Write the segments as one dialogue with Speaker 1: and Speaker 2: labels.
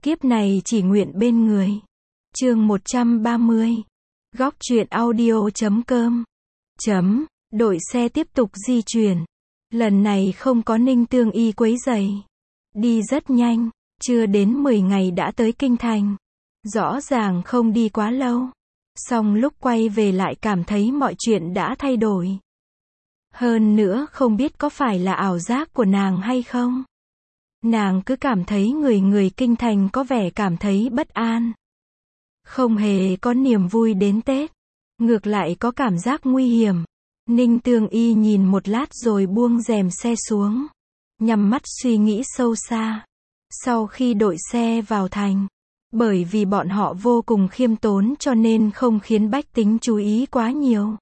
Speaker 1: Kiếp này chỉ nguyện bên người. Chương 130. Góc truyện audio.com. Đội xe tiếp tục di chuyển. Lần này không có Ninh Tương Y quấy rầy. Đi rất nhanh, chưa đến 10 ngày đã tới Kinh Thành. Rõ ràng không đi quá lâu. Song lúc quay về lại cảm thấy mọi chuyện đã thay đổi. Hơn nữa không biết có phải là ảo giác của nàng hay không. Nàng cứ cảm thấy người Kinh Thành có vẻ cảm thấy bất an. Không hề có niềm vui đến Tết. Ngược lại có cảm giác nguy hiểm. Ninh Tương Y nhìn một lát rồi buông rèm xe xuống. Nhắm mắt suy nghĩ sâu xa. Sau khi đội xe vào thành, bởi vì bọn họ vô cùng khiêm tốn cho nên không khiến bách tính chú ý quá nhiều.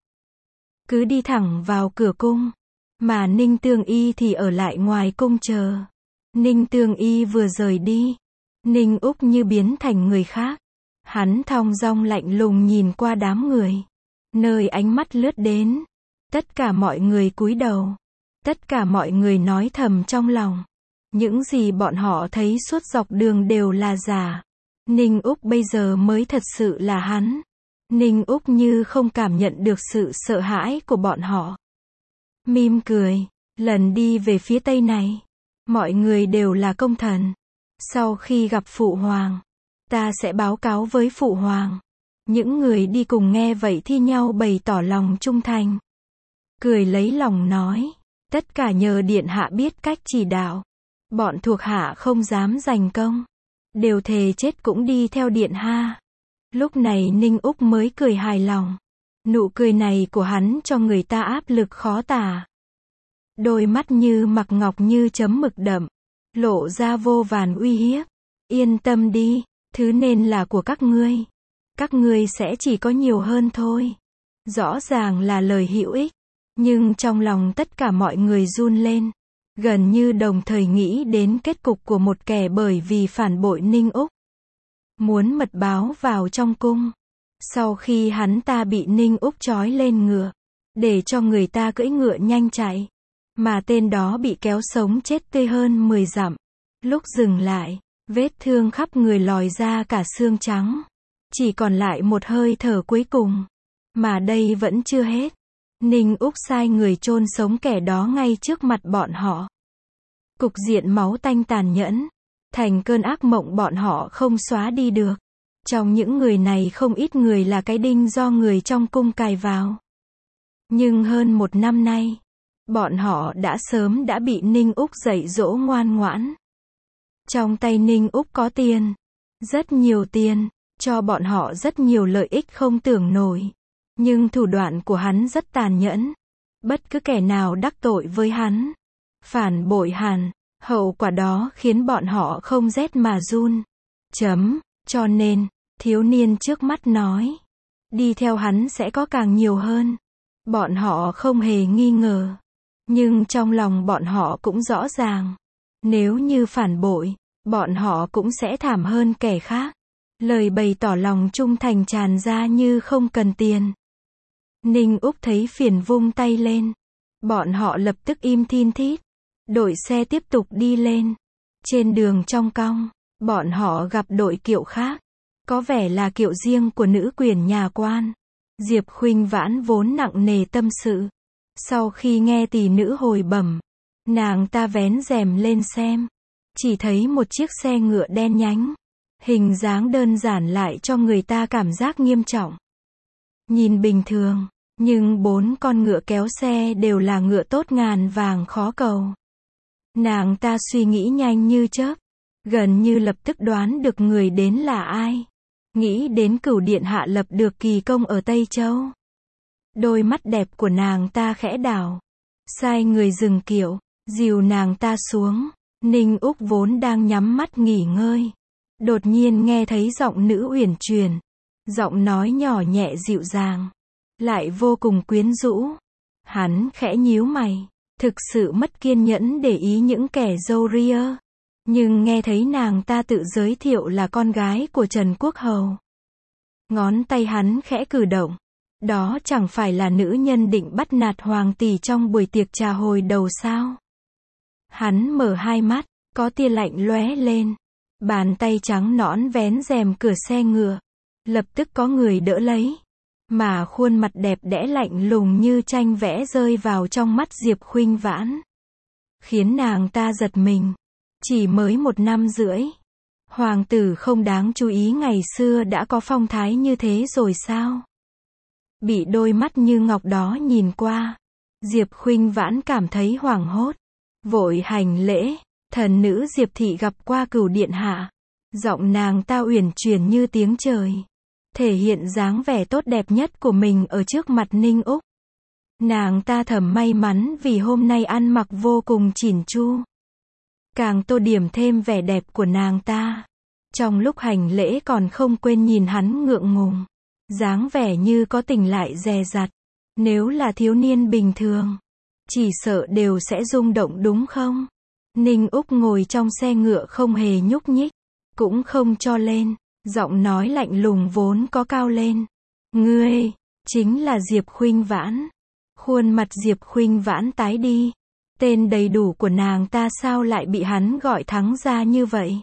Speaker 1: Cứ đi thẳng vào cửa cung. Mà Ninh Tương Y thì ở lại ngoài cung chờ. Ninh Tương Y vừa rời đi, Ninh Úc như biến thành người khác. Hắn thong dong lạnh lùng nhìn qua đám người. Nơi ánh mắt lướt đến, tất cả mọi người cúi đầu. Tất cả mọi người nói thầm trong lòng. Những gì bọn họ thấy suốt dọc đường đều là giả. Ninh Úc bây giờ mới thật sự là hắn. Ninh Úc như không cảm nhận được sự sợ hãi của bọn họ. Mỉm cười, lần đi về phía tây này, mọi người đều là công thần. Sau khi gặp Phụ Hoàng, ta sẽ báo cáo với Phụ Hoàng. Những người đi cùng nghe vậy thi nhau bày tỏ lòng trung thành. Cười lấy lòng nói, tất cả nhờ Điện Hạ biết cách chỉ đạo. Bọn thuộc hạ không dám giành công. Đều thề chết cũng đi theo Điện Hạ. Lúc này Ninh Úc mới cười hài lòng. Nụ cười này của hắn cho người ta áp lực khó tả. Đôi mắt như mặc ngọc như chấm mực đậm. Lộ ra vô vàn uy hiếp. Yên tâm đi, thứ nên là của các ngươi. Các ngươi sẽ chỉ có nhiều hơn thôi. Rõ ràng là lời hữu ích. Nhưng trong lòng tất cả mọi người run lên. Gần như đồng thời nghĩ đến kết cục của một kẻ bởi vì phản bội Ninh Úc. Muốn mật báo vào trong cung. Sau khi hắn ta bị Ninh Úc trói lên ngựa. Để cho người ta cưỡi ngựa nhanh chạy. Mà tên đó bị kéo sống chết tươi hơn 10 dặm. Lúc dừng lại, vết thương khắp người lòi ra cả xương trắng. Chỉ còn lại một hơi thở cuối cùng. Mà đây vẫn chưa hết. Ninh Úc sai người chôn sống kẻ đó ngay trước mặt bọn họ. Cục diện máu tanh tàn nhẫn. Thành cơn ác mộng bọn họ không xóa đi được. Trong những người này không ít người là cái đinh do người trong cung cài vào. Nhưng hơn 1 năm nay, bọn họ đã sớm đã bị Ninh Úc dạy dỗ ngoan ngoãn. Trong tay Ninh Úc có tiền. Rất nhiều tiền. Cho bọn họ rất nhiều lợi ích không tưởng nổi. Nhưng thủ đoạn của hắn rất tàn nhẫn. Bất cứ kẻ nào đắc tội với hắn, phản bội hắn, hậu quả đó khiến bọn họ không rét mà run. Cho nên, thiếu niên trước mắt nói, đi theo hắn sẽ có càng nhiều hơn. Bọn họ không hề nghi ngờ. Nhưng trong lòng bọn họ cũng rõ ràng. Nếu như phản bội, bọn họ cũng sẽ thảm hơn kẻ khác. Lời bày tỏ lòng trung thành tràn ra như không cần tiền. Ninh Úc thấy phiền vung tay lên. Bọn họ lập tức im thin thít. Đội xe tiếp tục đi lên. Trên đường trong cong, bọn họ gặp đội kiệu khác. Có vẻ là kiệu riêng của nữ quyển nhà quan. Diệp Khuynh Vãn vốn nặng nề tâm sự. Sau khi nghe tỷ nữ hồi bẩm, nàng ta vén rèm lên xem. Chỉ thấy một chiếc xe ngựa đen nhánh. Hình dáng đơn giản lại cho người ta cảm giác nghiêm trọng. Nhìn bình thường, nhưng 4 con ngựa kéo xe đều là ngựa tốt ngàn vàng khó cầu. Nàng ta suy nghĩ nhanh như chớp, gần như lập tức đoán được người đến là ai. Nghĩ đến Cửu Điện Hạ lập được kỳ công ở Tây Châu. Đôi mắt đẹp của nàng ta khẽ đảo. Sai người dừng kiệu, dìu nàng ta xuống. Ninh Úc vốn đang nhắm mắt nghỉ ngơi. Đột nhiên nghe thấy giọng nữ uyển chuyển. Giọng nói nhỏ nhẹ dịu dàng. Lại vô cùng quyến rũ. Hắn khẽ nhíu mày. Thực sự mất kiên nhẫn để ý những kẻ râu ria. Nhưng nghe thấy nàng ta tự giới thiệu là con gái của Trần Quốc Hầu. Ngón tay hắn khẽ cử động. Đó chẳng phải là nữ nhân định bắt nạt hoàng tỷ trong buổi tiệc trà hồi đầu sao? Hắn mở hai mắt, có tia lạnh lóe lên. Bàn tay trắng nõn vén rèm cửa xe ngựa. Lập tức có người đỡ lấy. Mà khuôn mặt đẹp đẽ lạnh lùng như tranh vẽ rơi vào trong mắt Diệp Khuynh Vãn. Khiến nàng ta giật mình. Chỉ mới 1 năm rưỡi. Hoàng tử không đáng chú ý ngày xưa đã có phong thái như thế rồi sao? Bị đôi mắt như ngọc đó nhìn qua. Diệp Khuynh Vãn cảm thấy hoảng hốt. Vội hành lễ. Thần nữ Diệp thị gặp qua Cửu điện hạ. Giọng nàng ta uyển chuyển như tiếng trời. Thể hiện dáng vẻ tốt đẹp nhất của mình ở trước mặt Ninh Úc. Nàng ta thầm may mắn vì hôm nay ăn mặc vô cùng chỉn chu. Càng tô điểm thêm vẻ đẹp của nàng ta. Trong lúc hành lễ còn không quên nhìn hắn ngượng ngùng. Dáng vẻ như có tình lại dè dặt. Nếu là thiếu niên bình thường, chỉ sợ đều sẽ rung động đúng không? Ninh Úc ngồi trong xe ngựa không hề nhúc nhích. Cũng không cho lên. Giọng nói lạnh lùng vốn có cao lên. Ngươi, chính là Diệp Khuynh Vãn. Khuôn mặt Diệp Khuynh Vãn tái đi. Tên đầy đủ của nàng ta sao lại bị hắn gọi thẳng ra như vậy?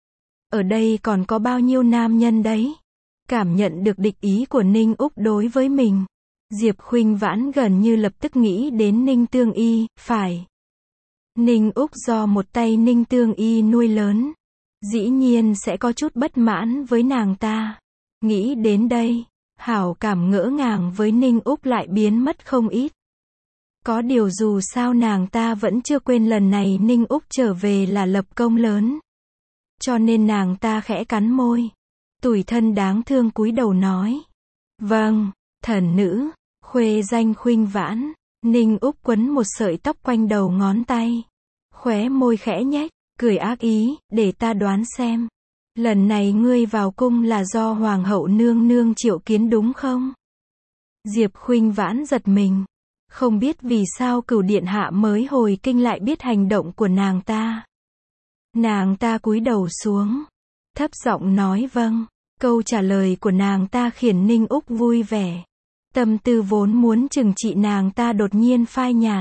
Speaker 1: Ở đây còn có bao nhiêu nam nhân đấy? Cảm nhận được địch ý của Ninh Úc đối với mình. Diệp Khuynh Vãn gần như lập tức nghĩ đến Ninh Tương Y, phải. Ninh Úc do một tay Ninh Tương Y nuôi lớn. Dĩ nhiên sẽ có chút bất mãn với nàng ta. Nghĩ đến đây, hảo cảm ngỡ ngàng với Ninh Úc lại biến mất không ít. Có điều dù sao nàng ta vẫn chưa quên lần này Ninh Úc trở về là lập công lớn. Cho nên nàng ta khẽ cắn môi. Tủi thân đáng thương cúi đầu nói. Vâng, thần nữ, khuê danh Khuynh Vãn. Ninh Úc quấn một sợi tóc quanh đầu ngón tay. Khóe môi khẽ nhếch, cười ác ý, để ta đoán xem. Lần này ngươi vào cung là do Hoàng hậu nương nương triệu kiến đúng không? Diệp Khuynh Vãn giật mình. Không biết vì sao Cửu điện hạ mới hồi kinh lại biết hành động của nàng ta. Nàng ta cúi đầu xuống. Thấp giọng nói vâng. Câu trả lời của nàng ta khiến Ninh Úc vui vẻ. Tâm tư vốn muốn trừng trị nàng ta đột nhiên phai nhạt.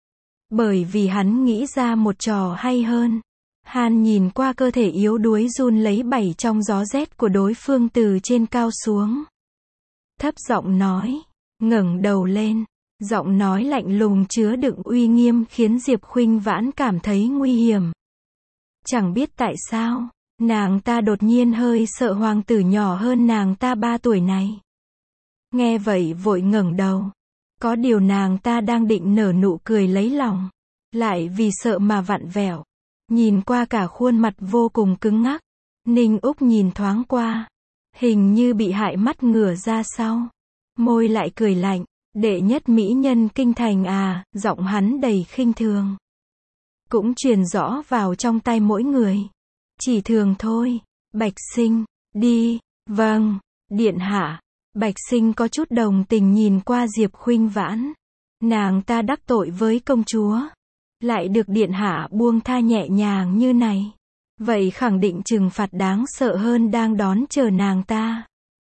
Speaker 1: Bởi vì hắn nghĩ ra một trò hay hơn. Hắn nhìn qua cơ thể yếu đuối run lấy bẩy trong gió rét của đối phương từ trên cao xuống. Thấp giọng nói. Ngẩng đầu lên. Giọng nói lạnh lùng chứa đựng uy nghiêm khiến Diệp Khuynh Vãn cảm thấy nguy hiểm. Chẳng biết tại sao, nàng ta đột nhiên hơi sợ hoàng tử nhỏ hơn nàng ta 3 tuổi này. Nghe vậy vội ngẩng đầu. Có điều nàng ta đang định nở nụ cười lấy lòng. Lại vì sợ mà vặn vẹo. Nhìn qua cả khuôn mặt vô cùng cứng ngắc. Ninh Úc nhìn thoáng qua. Hình như bị hại mắt ngửa ra sau. Môi lại cười lạnh. Đệ nhất mỹ nhân kinh thành à, giọng hắn đầy khinh thường. Cũng truyền rõ vào trong tay mỗi người. Chỉ thường thôi. Bạch Sinh, đi, vâng, điện hạ. Bạch Sinh có chút đồng tình nhìn qua Diệp Khuynh Vãn. Nàng ta đắc tội với công chúa. Lại được điện hạ buông tha nhẹ nhàng như này. Vậy khẳng định trừng phạt đáng sợ hơn đang đón chờ nàng ta.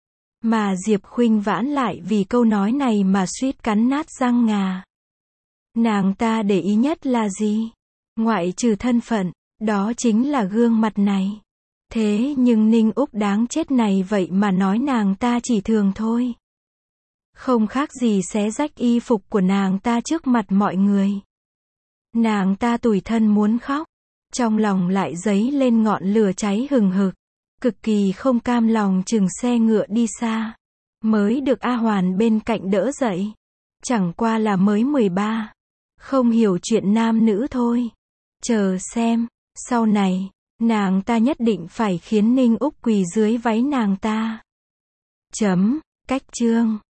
Speaker 1: Mà Diệp Khuynh Vãn lại vì câu nói này mà suýt cắn nát răng ngà. Nàng ta để ý nhất là gì? Ngoại trừ thân phận, đó chính là gương mặt này. Thế nhưng Ninh Úc đáng chết này vậy mà nói nàng ta chỉ thường thôi. Không khác gì xé rách y phục của nàng ta trước mặt mọi người. Nàng ta tủi thân muốn khóc. Trong lòng lại dấy lên ngọn lửa cháy hừng hực. Cực kỳ không cam lòng chừng xe ngựa đi xa. Mới được A Hoàn bên cạnh đỡ dậy. Chẳng qua là mới 13. Không hiểu chuyện nam nữ thôi. Chờ xem, sau này, nàng ta nhất định phải khiến Ninh Úc quỳ dưới váy nàng ta. Cách chương